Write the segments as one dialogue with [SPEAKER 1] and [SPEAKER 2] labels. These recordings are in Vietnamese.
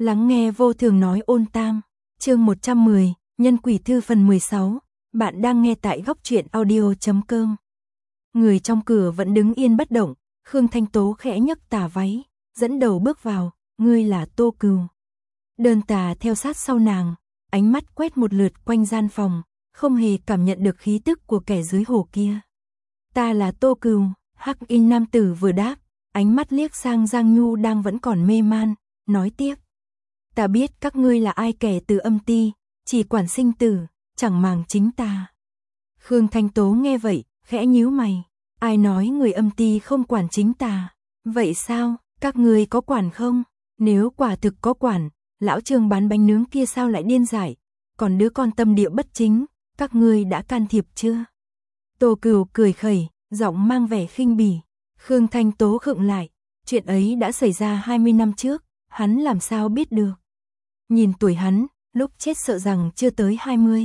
[SPEAKER 1] Lắng nghe vô thường nói ôn tam, chương 110, Nhân quỷ thư phần 16, bạn đang nghe tại góc truyện audio.com. Người trong cửa vẫn đứng yên bất động, Khương Thanh Tố khẽ nhấc tà váy, dẫn đầu bước vào, ngươi là Tô Cừu. Đơn Tà theo sát sau nàng, ánh mắt quét một lượt quanh gian phòng, không hề cảm nhận được khí tức của kẻ dưới hồ kia. Ta là Tô Cừu, hắc y nam tử vừa đáp, ánh mắt liếc sang Giang Nhu đang vẫn còn mê man, nói tiếp. Ta biết các ngươi là ai, kẻ từ âm ti, chỉ quản sinh tử, chẳng màng chính ta. Khương Thanh Tố nghe vậy, khẽ nhíu mày, ai nói người âm ti không quản chính ta? Vậy sao, các ngươi có quản không? Nếu quả thực có quản, lão Trương bán bánh nướng kia sao lại điên dại? Còn đứa con tâm địa bất chính, các ngươi đã can thiệp chưa? Tô Cừu cười khẩy, giọng mang vẻ khinh bỉ. Khương Thanh Tố khựng lại, chuyện ấy đã xảy ra 20 năm trước, hắn làm sao biết được? Nhìn tuổi hắn, lúc chết sợ rằng chưa tới 20.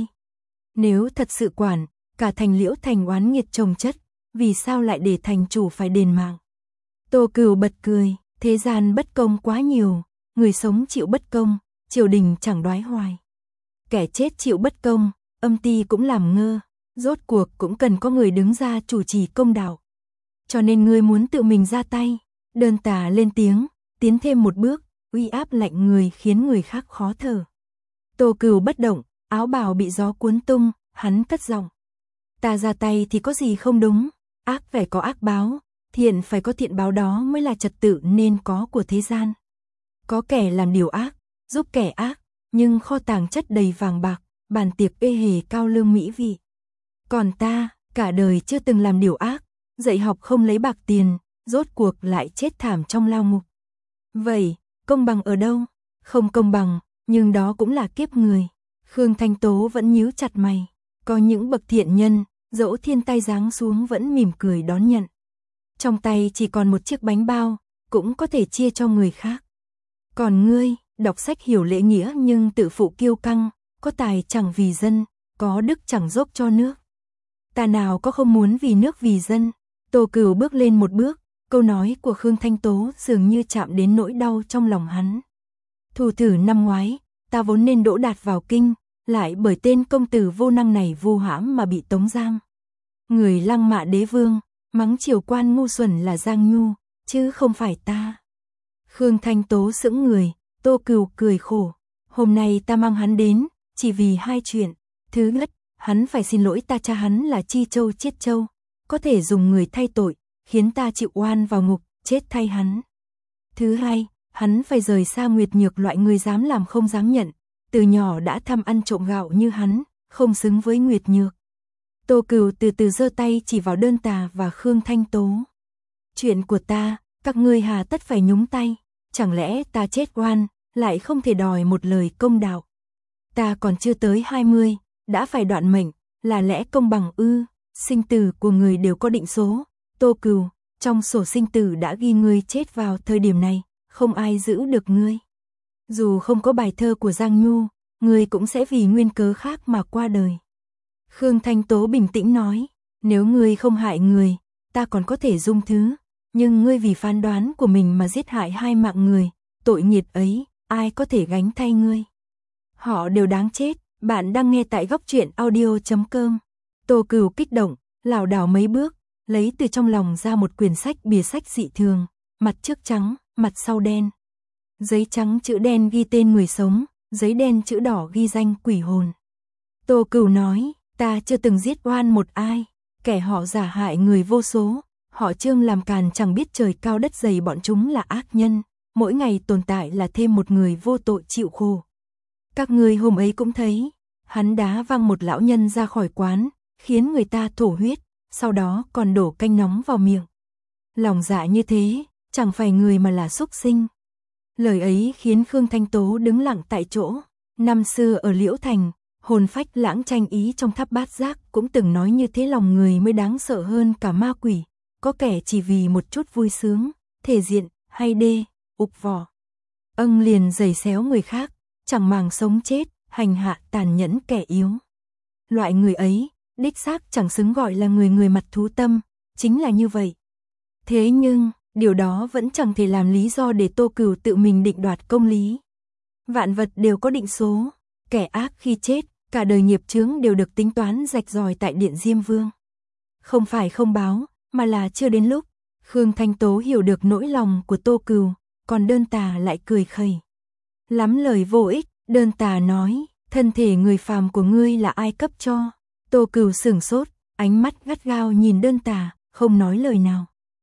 [SPEAKER 1] Nếu thật sự quản, cả thành Liễu Thành oán nghiệt chồng chất, vì sao lại để thành chủ phải đền mạng? Tô Cừu bật cười, thế gian bất công quá nhiều, người sống chịu bất công, triều đình chẳng đoái hoài. Kẻ chết chịu bất công, âm ti cũng làm ngơ, rốt cuộc cũng cần có người đứng ra chủ trì công đạo. Cho nên ngươi muốn tự mình ra tay. Đơn Tà lên tiếng, tiến thêm một bước, uy áp lạnh người khiến người khác khó thở. Tô Cừu bất động, áo bào bị gió cuốn tung, hắn cất giọng. Ta ra tay thì có gì không đúng, ác phải có ác báo, thiện phải có thiện báo, đó mới là trật tự nên có của thế gian. Có kẻ làm điều ác, giúp kẻ ác, nhưng kho tàng chất đầy vàng bạc, bàn tiệc ê hề cao lương mỹ vị. Còn ta, cả đời chưa từng làm điều ác, dạy học không lấy bạc tiền, rốt cuộc lại chết thảm trong lao ngục. Vậy, công bằng ở đâu? Không công bằng, nhưng đó cũng là kiếp người. Khương Thanh Tố vẫn nhíu chặt mày. Có những bậc thiện nhân, dẫu thiên tai giáng xuống vẫn mỉm cười đón nhận. Trong tay chỉ còn một chiếc bánh bao, cũng có thể chia cho người khác. Còn ngươi, đọc sách hiểu lễ nghĩa nhưng tự phụ kiêu căng, có tài chẳng vì dân, có đức chẳng dốc cho nước. Ta nào có không muốn vì nước vì dân. Tô Cừu bước lên một bước, câu nói của Khương Thanh Tố dường như chạm đến nỗi đau trong lòng hắn. Thủ thử năm ngoái, ta vốn nên đỗ đạt vào kinh, lại bởi tên công tử vô năng này vu hãm mà bị tống giam. Người lăng mạ đế vương, mắng triều quan ngu xuẩn là Giang Nhu, chứ không phải ta. Khương Thanh Tố sững người, Tô Cừu cười khổ. Hôm nay ta mang hắn đến, chỉ vì hai chuyện. Thứ nhất, hắn phải xin lỗi ta, cha hắn là Chi Châu Chiết Châu, có thể dùng người thay tội, khiến ta chịu oan vào ngục, chết thay hắn. Thứ hai, hắn phải rời xa Nguyệt Nhược, loại người dám làm không dám nhận, từ nhỏ đã tham ăn trộm gạo như hắn, không xứng với Nguyệt Nhược. Tô Cừu từ từ giơ tay chỉ vào Đơn Tà và Khương Thanh Tố. Chuyện của ta, các ngươi hà tất phải nhúng tay, chẳng lẽ ta chết oan, lại không thể đòi một lời công đạo? Ta còn chưa tới 20, đã phải đoạn mệnh, là lẽ công bằng ư? Sinh tử của người đều có định số. Tô Cừu, trong sổ sinh tử đã ghi ngươi chết vào thời điểm này, không ai giữ được ngươi. Dù không có bài thơ của Giang Nhu, ngươi cũng sẽ vì nguyên cớ khác mà qua đời. Khương Thanh Tố bình tĩnh nói, nếu ngươi không hại người, ta còn có thể dung thứ, nhưng ngươi vì phán đoán của mình mà giết hại 2 mạng người, tội nghiệt ấy, ai có thể gánh thay ngươi? Họ đều đáng chết. Bạn đang nghe tại góc truyện audio.com. Tô Cừu kích động, lảo đảo mấy bước, lấy từ trong lòng ra một quyển sách bìa sách dị thường, mặt trước trắng, mặt sau đen. Giấy trắng chữ đen ghi tên người sống, giấy đen chữ đỏ ghi danh quỷ hồn. Tô Cừu nói, ta chưa từng giết oan một ai, kẻ họ giả hại người vô số, họ Trương làm càn chẳng biết trời cao đất dày, bọn chúng là ác nhân, mỗi ngày tồn tại là thêm một người vô tội chịu khổ. Các ngươi hôm ấy cũng thấy, hắn đá văng một lão nhân ra khỏi quán, khiến người ta thổ huyết, sau đó còn đổ canh nóng vào miệng. Lòng dạ như thế, chẳng phải người mà là súc sinh. Lời ấy khiến Khương Thanh Tố đứng lặng tại chỗ. Năm xưa ở Liễu Thành, hồn phách lãng tranh ý trong tháp bát giác cũng từng nói như thế, lòng người mới đáng sợ hơn cả ma quỷ. Có kẻ chỉ vì một chút vui sướng, thể diện, hay đê, ục vỏ, liền giày xéo người khác, chẳng màng sống chết, hành hạ tàn nhẫn kẻ yếu. Loại người ấy, đích xác chẳng xứng gọi là người mặt thú tâm, chính là như vậy. Thế nhưng, điều đó vẫn chẳng thể làm lý do để Tô Cừu tự mình định đoạt công lý. Vạn vật đều có định số, kẻ ác khi chết, cả đời nghiệp chướng đều được tính toán rạch ròi tại Điện Diêm Vương. Không phải không báo, mà là chưa đến lúc. Khương Thanh Tố hiểu được nỗi lòng của Tô Cừu, còn Đơn Tà lại cười khẩy. Lắm lời vô ích, Đơn Tà nói, thân thể người phàm của ngươi là ai cấp cho? Tô Cừu sửng sốt, ánh mắt gắt gao nhìn Đơn Tà, không nói lời nào.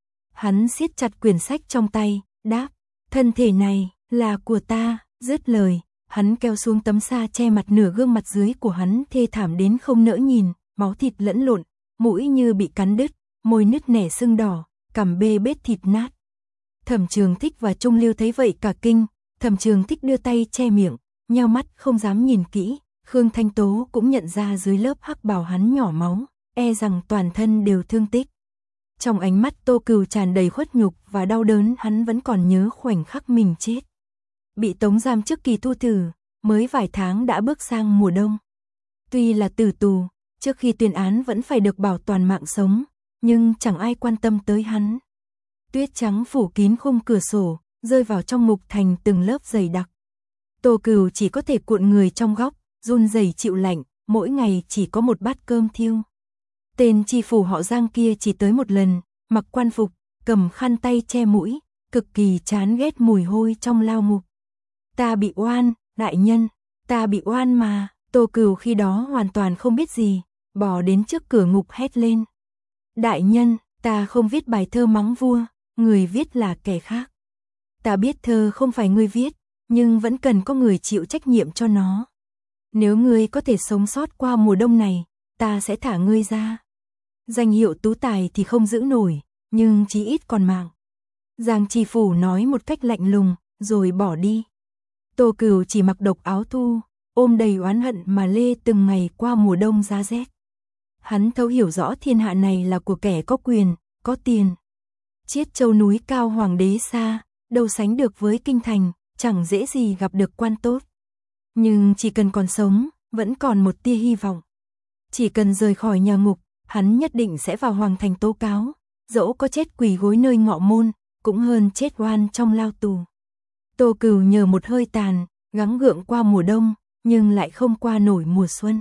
[SPEAKER 1] Hắn siết chặt quyển sách trong tay, đáp, thân thể này là của ta. Dứt lời, hắn kéo xuống tấm sa che mặt nửa gương mặt dưới của hắn thê thảm đến không nỡ nhìn, máu thịt lẫn lộn, mũi như bị cắn đứt, môi nứt nẻ sưng đỏ, cằm bê bết thịt nát. Thẩm Trường Thích và Trung Lưu thấy vậy cả kinh, Thẩm Trường Thích đưa tay che miệng, nheo mắt không dám nhìn kỹ. Khương Thanh Tố cũng nhận ra dưới lớp hắc bào hắn nhỏ máu, e rằng toàn thân đều thương tích. Trong ánh mắt Tô Cừu tràn đầy khuất nhục và đau đớn, hắn vẫn còn nhớ khoảnh khắc mình chết. Bị tống giam trước kỳ thu thử, mới vài tháng đã bước sang mùa đông. Tuy là tử tù, trước khi tuyên án vẫn phải được bảo toàn mạng sống, nhưng chẳng ai quan tâm tới hắn. Tuyết trắng phủ kín khung cửa sổ, rơi vào trong ngục thành từng lớp dày đặc. Tô Cừu chỉ có thể cuộn người trong góc, run rẩy chịu lạnh, mỗi ngày chỉ có một bát cơm thiêu. Tên tri phủ họ Giang kia chỉ tới một lần, mặc quan phục, cầm khăn tay che mũi, cực kỳ chán ghét mùi hôi trong lao ngục. Ta bị oan, đại nhân, ta bị oan mà. Tô Cừu khi đó hoàn toàn không biết gì, bò đến trước cửa ngục hét lên. Đại nhân, ta không viết bài thơ mắng vua, người viết là kẻ khác. Ta biết thơ không phải ngươi viết, nhưng vẫn cần có người chịu trách nhiệm cho nó. Nếu ngươi có thể sống sót qua mùa đông này, ta sẽ thả ngươi ra. Danh hiệu tú tài thì không giữ nổi, nhưng chí ít còn mạng. Giang tri phủ nói một cách lạnh lùng, rồi bỏ đi. Tô Cừu chỉ mặc độc áo thu, ôm đầy oán hận mà lê từng ngày qua mùa đông giá rét. Hắn thấu hiểu rõ thiên hạ này là của kẻ có quyền, có tiền. Chiết Châu núi cao hoàng đế xa, đâu sánh được với kinh thành, chẳng dễ gì gặp được quan tốt. Nhưng chỉ cần còn sống, vẫn còn một tia hy vọng. Chỉ cần rời khỏi nhà ngục, hắn nhất định sẽ vào hoàng thành tố cáo, dẫu có chết quỳ gối nơi ngọ môn, cũng hơn chết oan trong lao tù. Tô Cừu nhờ một hơi tàn, gắng gượng qua mùa đông, nhưng lại không qua nổi mùa xuân.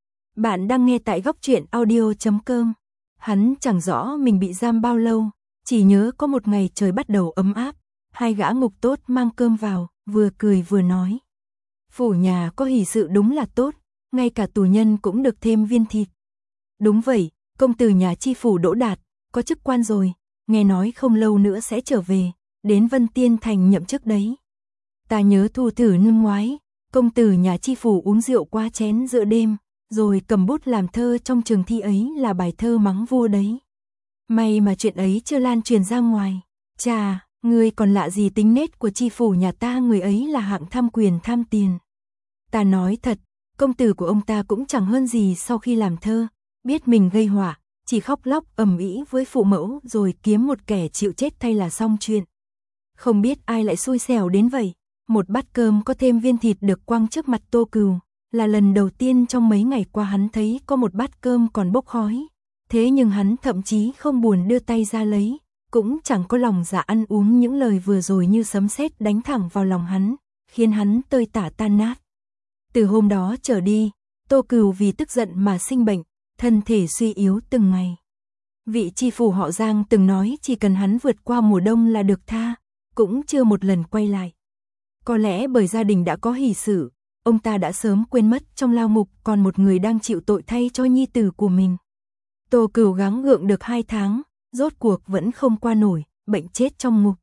[SPEAKER 1] Bạn đang nghe tại Góc Truyện Audio.com. Hắn chẳng rõ mình bị giam bao lâu, chỉ nhớ có một ngày trời bắt đầu ấm áp, hai gã ngục tốt mang cơm vào, vừa cười vừa nói. Phủ nhà có hỷ sự đúng là tốt, ngay cả tù nhân cũng được thêm viên thịt. Đúng vậy, công tử nhà tri phủ Đỗ Đạt, có chức quan rồi, nghe nói không lâu nữa sẽ trở về, đến Vân Tiên Thành nhậm chức đấy. Ta nhớ thu thử năm ngoái, công tử nhà tri phủ uống rượu qua chén giữa đêm, rồi cầm bút làm thơ trong trường thi ấy là bài thơ mắng vua đấy. May mà chuyện ấy chưa lan truyền ra ngoài. Chà, ngươi còn lạ gì tính nết của tri phủ nhà ta, người ấy là hạng tham quyền tham tiền. Ta nói thật, công tử của ông ta cũng chẳng hơn gì sau khi làm thơ, biết mình gây họa, chỉ khóc lóc ầm ĩ với phụ mẫu rồi kiếm một kẻ chịu chết thay là xong chuyện. Không biết ai lại xui xẻo đến vậy, một bát cơm có thêm viên thịt được quăng trước mặt Tô Cừu, là lần đầu tiên trong mấy ngày qua hắn thấy có một bát cơm còn bốc khói. Thế nhưng hắn thậm chí không buồn đưa tay ra lấy, cũng chẳng có lòng dạ ăn uống. Những lời vừa rồi như sấm sét đánh thẳng vào lòng hắn, khiến hắn tơi tả tan nát. Từ hôm đó trở đi, Tô Cừu vì tức giận mà sinh bệnh, thân thể suy yếu từng ngày. Vị tri phủ họ Giang từng nói chỉ cần hắn vượt qua mùa đông là được tha, cũng chưa một lần quay lại. Có lẽ bởi gia đình đã có hỷ sự, ông ta đã sớm quên mất trong lao ngục còn một người đang chịu tội thay cho nhi tử của mình. Tô Cừu gắng gượng được 2 tháng, rốt cuộc vẫn không qua nổi, bệnh chết trong ngục.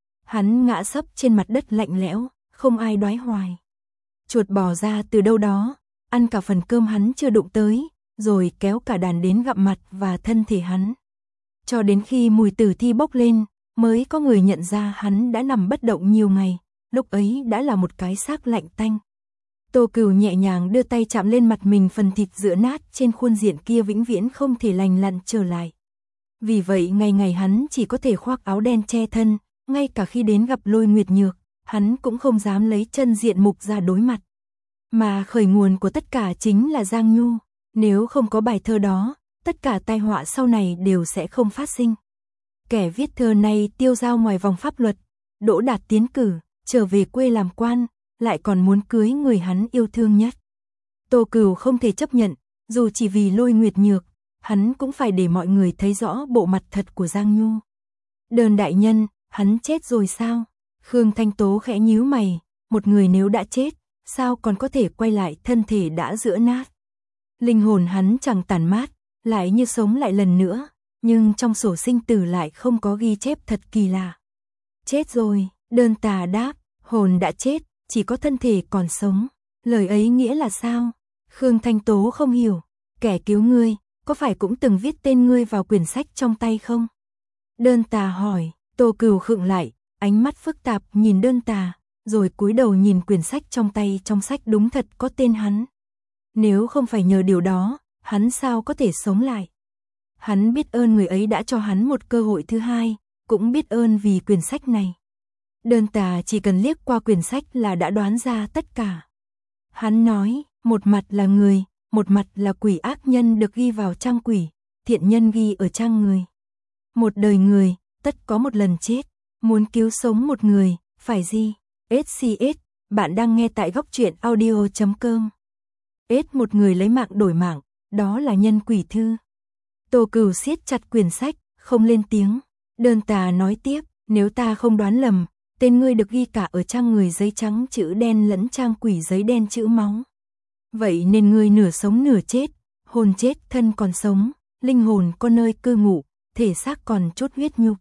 [SPEAKER 1] Hắn ngã sấp trên mặt đất lạnh lẽo, không ai đoái hoài. Chuột bò ra từ đâu đó, ăn cả phần cơm hắn chưa đụng tới, rồi kéo cả đàn đến gặm mặt và thân thể hắn. Cho đến khi mùi tử thi bốc lên, mới có người nhận ra hắn đã nằm bất động nhiều ngày, lúc ấy đã là một cái xác lạnh tanh. Tô Cừu nhẹ nhàng đưa tay chạm lên mặt mình, phần thịt rữa nát trên khuôn diện kia vĩnh viễn không thể lành lặn trở lại. Vì vậy ngày ngày hắn chỉ có thể khoác áo đen che thân, ngay cả khi đến gặp Lôi Nguyệt Nhược, hắn cũng không dám lấy chân diện mục ra đối mặt. Mà khởi nguồn của tất cả chính là Giang Nhu, nếu không có bài thơ đó, tất cả tai họa sau này đều sẽ không phát sinh. Kẻ viết thơ này tiêu dao ngoài vòng pháp luật, Đỗ Đạt tiến cử, trở về quê làm quan, lại còn muốn cưới người hắn yêu thương nhất. Tô Cửu không thể chấp nhận, dù chỉ vì Lôi Nguyệt Nhược, hắn cũng phải để mọi người thấy rõ bộ mặt thật của Giang Nhu. Đơn đại nhân, hắn chết rồi sao? Khương Thanh Tố khẽ nhíu mày, một người nếu đã chết, sao còn có thể quay lại thân thể đã rữa nát. Linh hồn hắn chẳng tàn mát, lại như sống lại lần nữa, nhưng trong sổ sinh tử lại không có ghi chép thật kỳ lạ. Chết rồi, Đơn Tà đáp, hồn đã chết, chỉ có thân thể còn sống. Lời ấy nghĩa là sao? Khương Thanh Tố không hiểu, kẻ cứu ngươi, có phải cũng từng viết tên ngươi vào quyển sách trong tay không? Đơn Tà hỏi, Tô Cửu khựng lại, ánh mắt phức tạp nhìn Đơn Tà, rồi cúi đầu nhìn quyển sách trong tay, trong sách đúng thật có tên hắn. Nếu không phải nhờ điều đó, hắn sao có thể sống lại? Hắn biết ơn người ấy đã cho hắn một cơ hội thứ hai, cũng biết ơn vì quyển sách này. Đơn Tà chỉ cần liếc qua quyển sách là đã đoán ra tất cả. Hắn nói, một mặt là người, một mặt là quỷ, ác nhân được ghi vào trang quỷ, thiện nhân ghi ở trang người. Một đời người, tất có một lần chết, muốn cứu sống một người, phải gì? SCS, bạn đang nghe tại góc truyện audio.com. Một người lấy mạng đổi mạng, đó là nhân quỷ thư. Tô Cửu siết chặt quyển sách, không lên tiếng. Đơn Tà nói tiếp, nếu ta không đoán lầm, tên ngươi được ghi cả ở trang người giấy trắng chữ đen lẫn trang quỷ giấy đen chữ máu. Vậy nên ngươi nửa sống nửa chết, hồn chết thân còn sống, linh hồn có nơi cư ngụ, thể xác còn chút huyết nhục.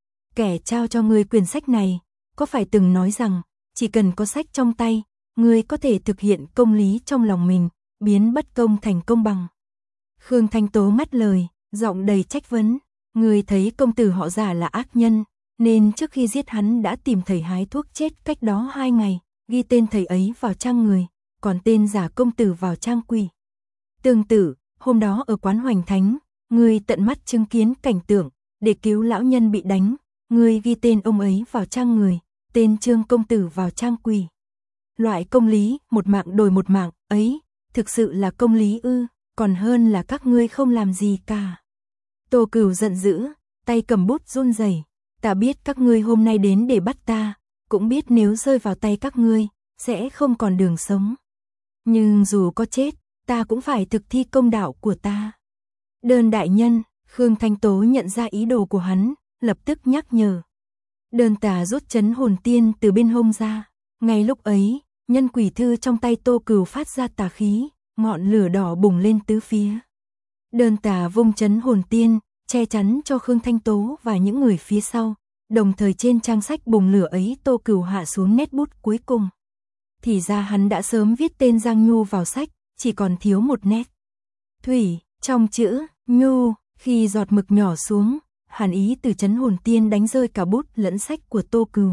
[SPEAKER 1] Kẻ trao cho ngươi quyển sách này, có phải từng nói rằng, chỉ cần có sách trong tay, ngươi có thể thực hiện công lý trong lòng mình, biến bất công thành công bằng. Khương Thanh Tố ngắt lời, giọng đầy trách vấn, ngươi thấy công tử họ Giả là ác nhân, nên trước khi giết hắn đã tìm thầy hái thuốc chết cách đó 2 ngày, ghi tên thầy ấy vào trang người, còn tên giả công tử vào trang quỷ. Tương tự, hôm đó ở quán Hoành Thánh, ngươi tận mắt chứng kiến cảnh tượng, để cứu lão nhân bị đánh, ngươi ghi tên ông ấy vào trang người, tên Trương công tử vào trang quỷ. Loại công lý, một mạng đổi một mạng, ấy, thực sự là công lý ư, còn hơn là các ngươi không làm gì cả. Tô Cửu giận dữ, tay cầm bút run rẩy. Ta biết các ngươi hôm nay đến để bắt ta, cũng biết nếu rơi vào tay các ngươi, sẽ không còn đường sống. Nhưng dù có chết, ta cũng phải thực thi công đạo của ta. Đơn đại nhân, Khương Thanh Tố nhận ra ý đồ của hắn, lập tức nhắc nhở. Đơn Tà rút trấn hồn tiên từ bên hông ra. Ngay lúc ấy, nhân quỷ thư trong tay Tô Cửu phát ra tà khí, ngọn lửa đỏ bùng lên tứ phía. Đơn Tà vung trấn hồn tiên, che chắn cho Khương Thanh Tố và những người phía sau, đồng thời trên trang sách bùng lửa ấy Tô Cửu hạ xuống nét bút cuối cùng. Thì ra hắn đã sớm viết tên Giang Nhu vào sách, chỉ còn thiếu một nét. Thủy, trong chữ Nhu, khi giọt mực nhỏ xuống, hàn ý từ trấn hồn tiên đánh rơi cả bút lẫn sách của Tô Cửu.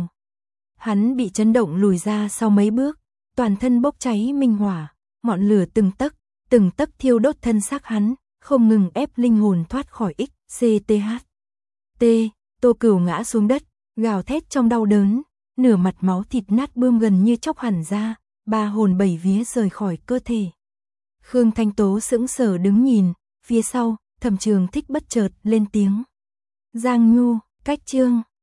[SPEAKER 1] Hắn bị chấn động lùi ra sau mấy bước, toàn thân bốc cháy minh hỏa, ngọn lửa từng tấc thiêu đốt thân xác hắn, không ngừng ép linh hồn thoát khỏi XCTH. Tô Cửu ngã xuống đất, gào thét trong đau đớn, nửa mặt máu thịt nát bươm gần như chóc hẳn ra, 3 hồn 7 vía rời khỏi cơ thể. Khương Thanh Tố sững sờ đứng nhìn, phía sau, Thẩm Trường Thích bất chợt lên tiếng. Giang Nhu, cách chương